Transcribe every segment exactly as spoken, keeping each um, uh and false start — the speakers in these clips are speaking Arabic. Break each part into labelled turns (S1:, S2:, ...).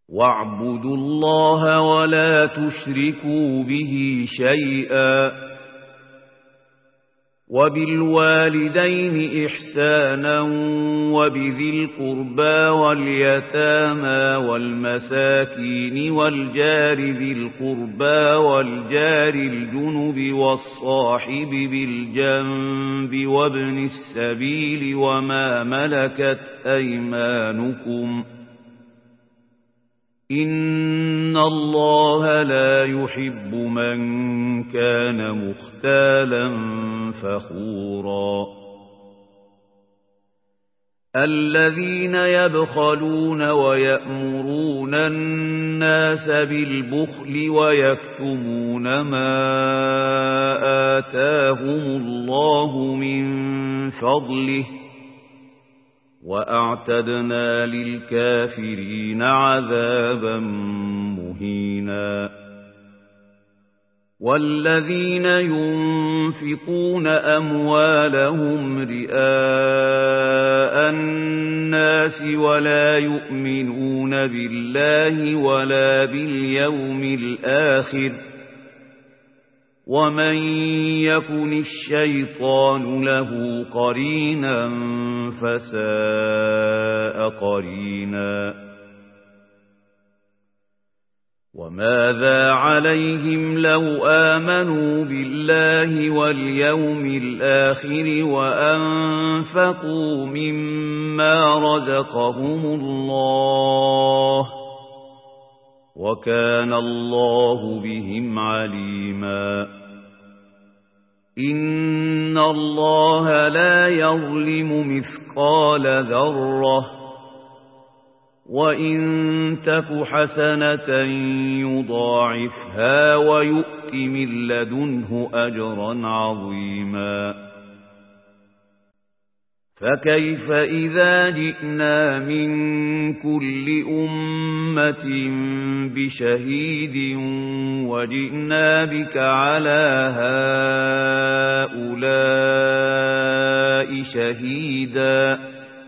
S1: واعبدوا الله ولا تشركوا به شيئا وبالوالدين إحسانا وبذي القربى واليتامى والمساكين والجار ذي القربى والجار الجنب والصاحب بالجنب وابن السبيل وما ملكت أيمانكم إن الله لا يحب من كان مختالا فخورا الذين يبخلون ويأمرون الناس بالبخل ويكتمون ما آتاهم الله من فضله وأعتدنا للكافرين عذابا مهينا والذين ينفقون أموالهم رئاء الناس ولا يؤمنون بالله ولا باليوم الآخر ومن يكن الشيطان له قرينا فساء قرينا وماذا عليهم لو آمنوا بالله واليوم الآخر وأنفقوا مما رزقهم الله وكان الله بهم عليما إن الله لا يظلم مثقال ذرة وإن تك حسنة يضاعفها ويؤت من لدنه أجرا عظيما فكيف إذا جئنا من كل أمة بشهيد وجئنا بك على هؤلاء شهيدا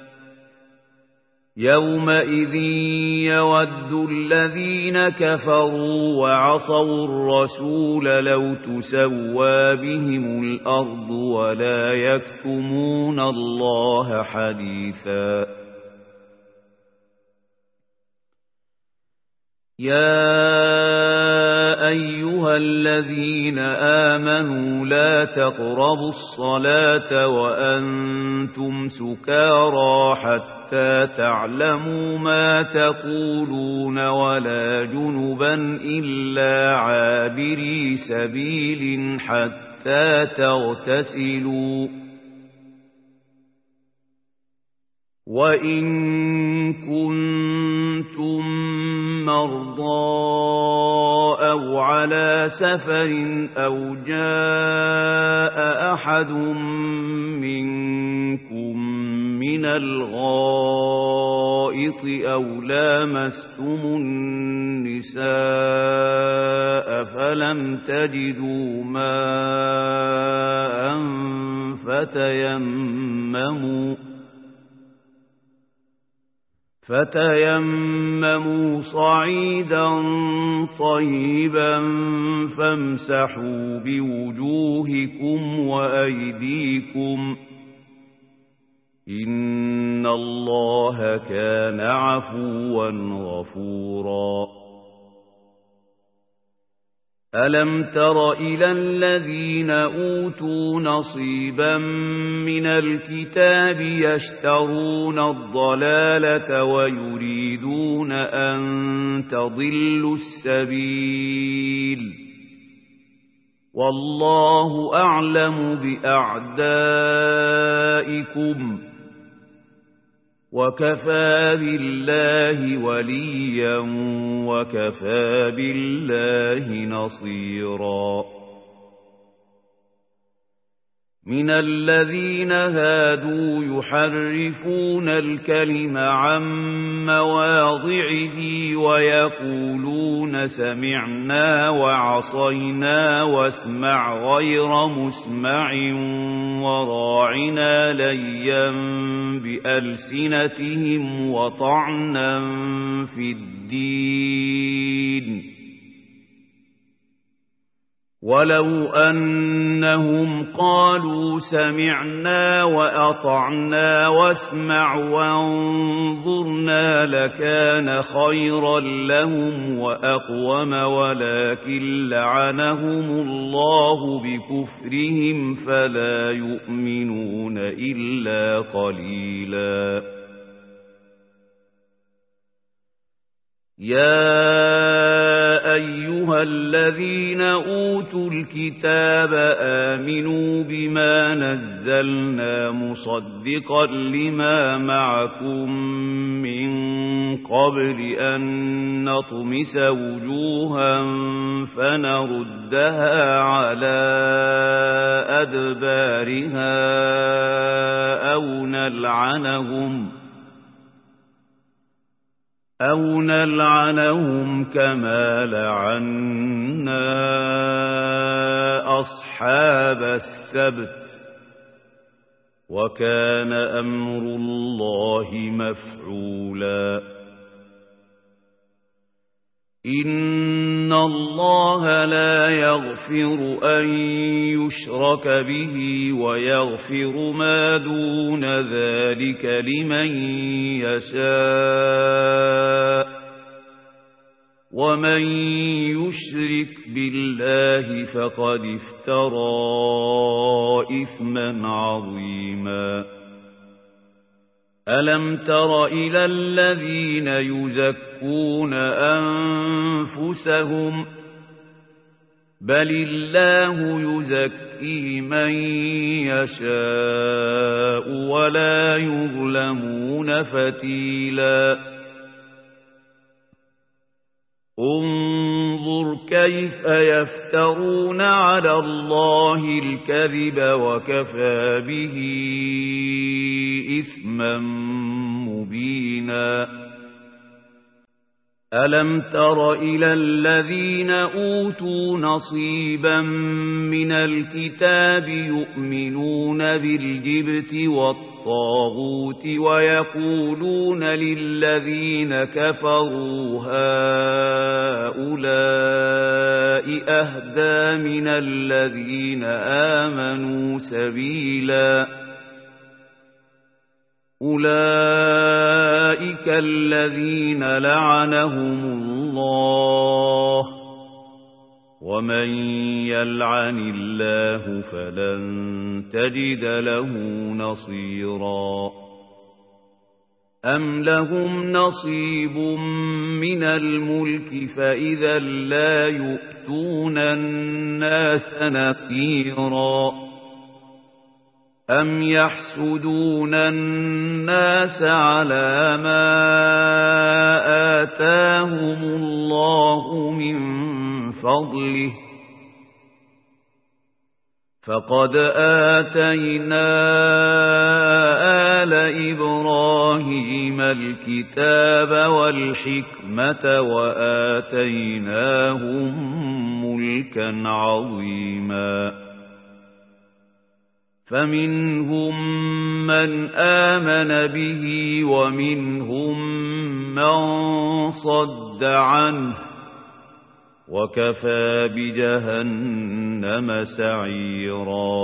S1: يومئذ يود الذين كفروا وعصوا الرسول لو تسوى بهم الأرض ولا يكتمون الله حديثا يا أيها الذين آمنوا لا تقربوا الصلاة وأنتم سكارى حتى تعلموا ما تقولون ولا جنبا إلا عابري سبيل حتى تغتسلوا وإن كنتم مرضى أو على سفر أو جاء أحد منكم من الغائط أو لامستم النساء فلم تجدوا ماء فتيمموا فتيمموا صعيدا طيبا فامسحوا بوجوهكم وأيديكم إن الله كان عفوا غفورا ألم تر إلى الذين أوتوا نصيبا من الكتاب يشترون الضلالة ويريدون أن تضلوا السبيل والله أعلم بأعدائكم وكفى بالله وليا وكفى بالله نصيرا من الذين هادوا يحرفون الكلم عن مواضعه ويقولون سمعنا وعصينا واسمع غير مسمع وراعنا ليا بألسنتهم وطعنا في الدين ولو أنهم قالوا سمعنا وأطعنا واسمع وانظرنا لكان خيرا لهم وأقوم ولكن لعنهم الله بكفرهم فلا يؤمنون إلا قليلا يا أيها الذين أوتوا الكتاب آمنوا بما نزلنا مصدقا لما معكم من قبل أن نطمس وجوها فنردها على أدبارها أو نلعنهم أو نلعنهم كما لعنا أصحاب السبت وكان أمر الله مفعولا إن الله لا يغفر أن يشرك به ويغفر ما دون ذلك لمن يشاء ومن يشرك بالله فقد افترى إثما عظيما ألم تر إلى الذين يزكون أنفسهم بل الله يزكي من يشاء ولا يظلمون فتيلا انظر كيف يفترون على الله الكذب وكفى به إثما مبينا ألم تر إلى الذين أوتوا نصيبا من الكتاب يؤمنون بالجبت والطاغوت ويقولون للذين كفروا هؤلاء أهدى من الذين آمنوا سبيلا أولئك الذين لعنهم الله ومن يلعن الله فلن تجد له نصيرا أم لهم نصيب من الملك فإذا لا يؤتون الناس نقيرا أم يحسدون الناس على ما آتاهم الله من فضله فقد آتينا آل إبراهيم الكتاب والحكمة وآتيناهم ملكا عظيما فمنهم من آمن به ومنهم من صد عنه وكفى بجهنم سعيرا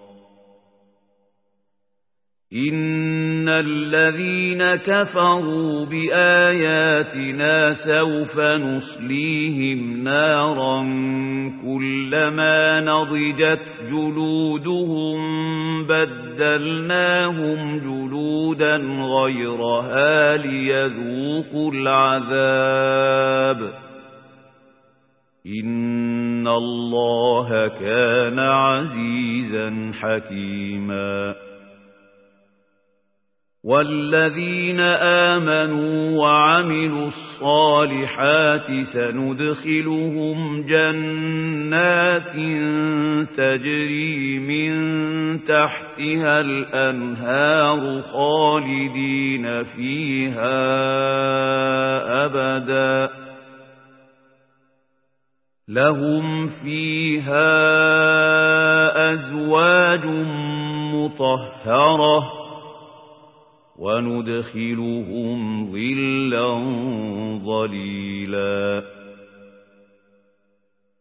S1: إن الذين كفروا بآياتنا سوف نصليهم نارا كلما نضجت جلودهم بدلناهم جلودا غيرها ليذوقوا العذاب إن الله كان عزيزا حكيما والذين آمنوا وعملوا الصالحات سندخلهم جنات تجري من تحتها الأنهار خالدين فيها أبدا لهم فيها أزواج مطهرة وندخلهم ظلا قليلا